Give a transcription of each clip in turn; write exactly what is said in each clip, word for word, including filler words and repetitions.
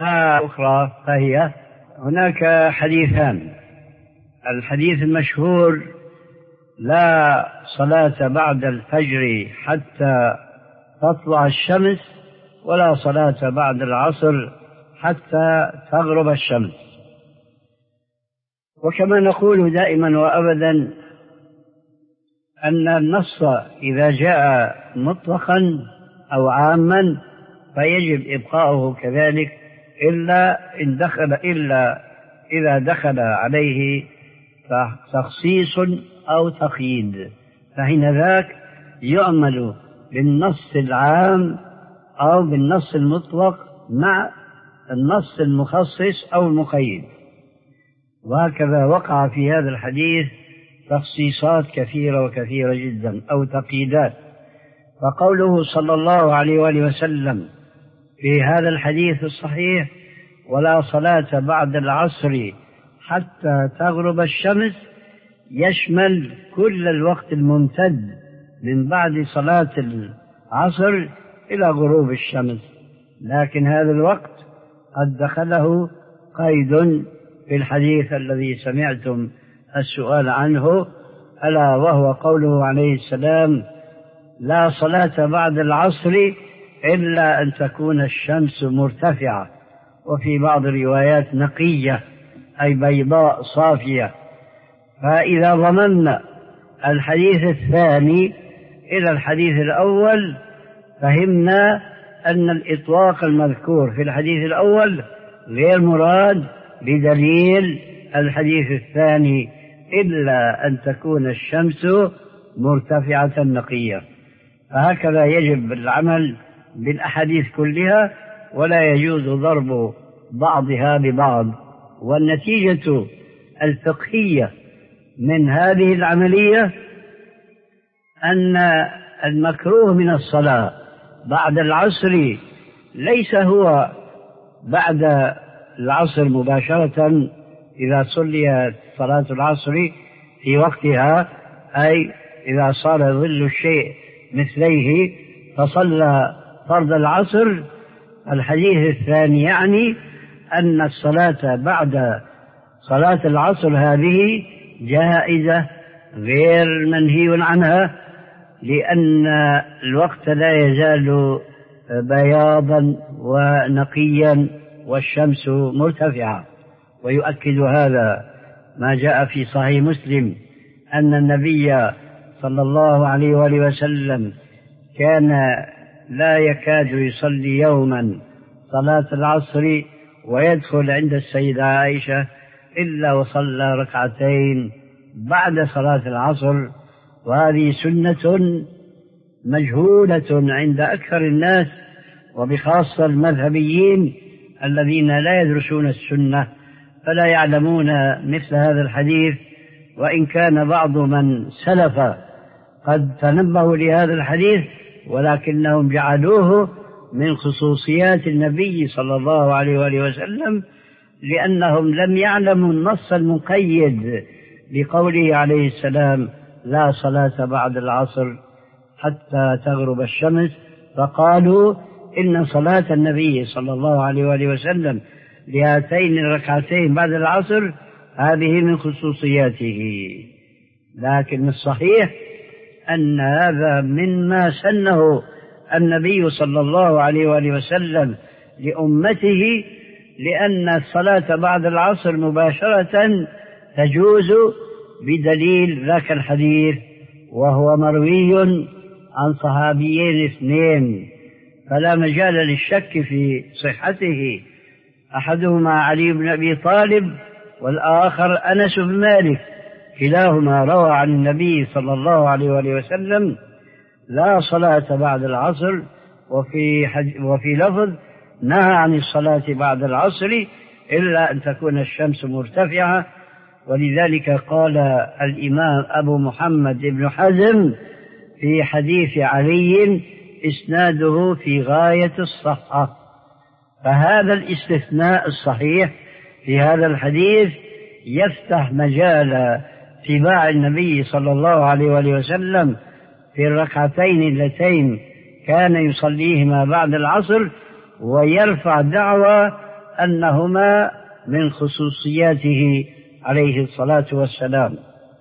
أخرى فهي هناك حديثان. الحديث المشهور: لا صلاة بعد الفجر حتى تطلع الشمس، ولا صلاة بعد العصر حتى تغرب الشمس. وكما نقول دائما وأبدا أن النص إذا جاء مطلقا أو عاما فيجب إبقاؤه كذلك، إلا إن دخل إلا إذا دخل عليه تخصيص أو تقييد، فحين ذاك يعمل بالنص العام أو بالنص المطلق مع النص المخصص أو المقيد. وهكذا وقع في هذا الحديث تخصيصات كثيرة وكثيرة جدا أو تقييدات. فقوله صلى الله عليه وآله وسلم في هذا الحديث الصحيح: ولا صلاة بعد العصر حتى تغرب الشمس، يشمل كل الوقت الممتد من بعد صلاة العصر إلى غروب الشمس، لكن هذا الوقت قد دخله قيد في الحديث الذي سمعتم السؤال عنه، ألا وهو قوله عليه السلام: لا صلاة بعد العصر إلا أن تكون الشمس مرتفعة، وفي بعض الروايات نقية أي بيضاء صافية. فإذا ضممنا الحديث الثاني إلى الحديث الأول فهمنا أن الإطلاق المذكور في الحديث الأول غير مراد بدليل الحديث الثاني إلا أن تكون الشمس مرتفعة نقية. فهكذا يجب العمل بالأحاديث كلها، ولا يجوز ضرب بعضها ببعض. والنتيجة الفقهية من هذه العملية أن المكروه من الصلاة بعد العصر ليس هو بعد العصر مباشرة إذا صلي صلاة العصر في وقتها، أي إذا صار ظل الشيء مثليه فصلى فرض العصر. الحديث الثاني يعني أن الصلاة بعد صلاة العصر هذه جائزة غير منهي عنها، لأن الوقت لا يزال بياضا ونقيا والشمس مرتفعة. ويؤكد هذا ما جاء في صحيح مسلم أن النبي صلى الله عليه وآله وسلم كان لا يكاد يصلي يوما صلاة العصر ويدخل عند السيدة عائشة إلا وصلى ركعتين بعد صلاة العصر. وهذه سنة مجهولة عند أكثر الناس، وبخاصة المذهبيين الذين لا يدرسون السنة فلا يعلمون مثل هذا الحديث. وإن كان بعض من سلف قد تنبهوا لهذا الحديث، ولكنهم جعلوه من خصوصيات النبي صلى الله عليه وآله وسلم، لأنهم لم يعلموا النص المقيد لقوله عليه السلام: لا صلاة بعد العصر حتى تغرب الشمس، فقالوا إن صلاة النبي صلى الله عليه وآله وسلم لهاتين الركعتين بعد العصر هذه من خصوصياته. لكن الصحيح أن هذا مما سنه النبي صلى الله عليه وآله وسلم لأمته، لأن الصلاة بعد العصر مباشرة تجوز بدليل ذاك الحديث، وهو مروي عن صحابيين اثنين فلا مجال للشك في صحته، أحدهما علي بن أبي طالب والآخر أنس بن مالك، كلاهما روى عن النبي صلى الله عليه وآله وسلم: لا صلاة بعد العصر، وفي, وفي لفظ نهى عن الصلاة بعد العصر إلا أن تكون الشمس مرتفعة. ولذلك قال الإمام أبو محمد بن حزم في حديث علي: إسناده في غاية الصحة. فهذا الاستثناء الصحيح في هذا الحديث يفتح مجال اتباع النبي صلى الله عليه وآله وسلم في الركعتين اللتين كان يصليهما بعد العصر، ويرفع دعوى أنهما من خصوصياته عليه الصلاة والسلام.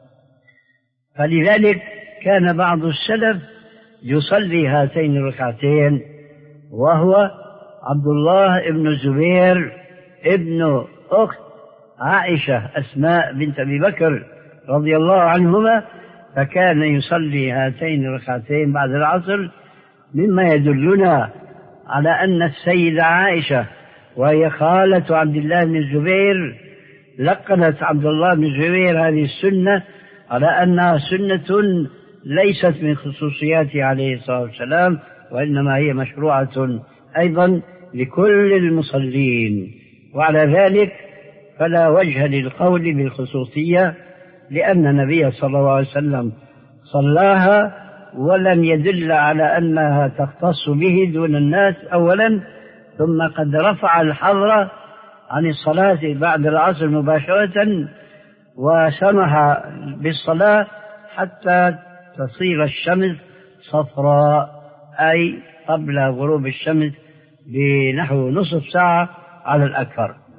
فلذلك كان بعض السلف يصلي هاتين الركعتين، وهو عبد الله بن الزبير ابن أخت عائشة أسماء بنت أبي بكر رضي الله عنهما، فكان يصلي هاتين الركعتين بعد العصر، مما يدلنا على أن السيدة عائشة وهي خالة عبد الله بن الزبير لقنت عبد الله بن الزبير هذه السنة على أنها سنة ليست من خصوصياته عليه الصلاة والسلام، وإنما هي مشروعة أيضا لكل المصلين. وعلى ذلك فلا وجه للقول بالخصوصية، لأن النبي صلى الله عليه وسلم صلاها ولم يدل على أنها تختص به دون الناس أولا، ثم قد رفع الحظر عن الصلاة بعد العصر مباشرة وسمح بالصلاة حتى تصير الشمس صفراء، أي قبل غروب الشمس بنحو نصف ساعة على الأكثر.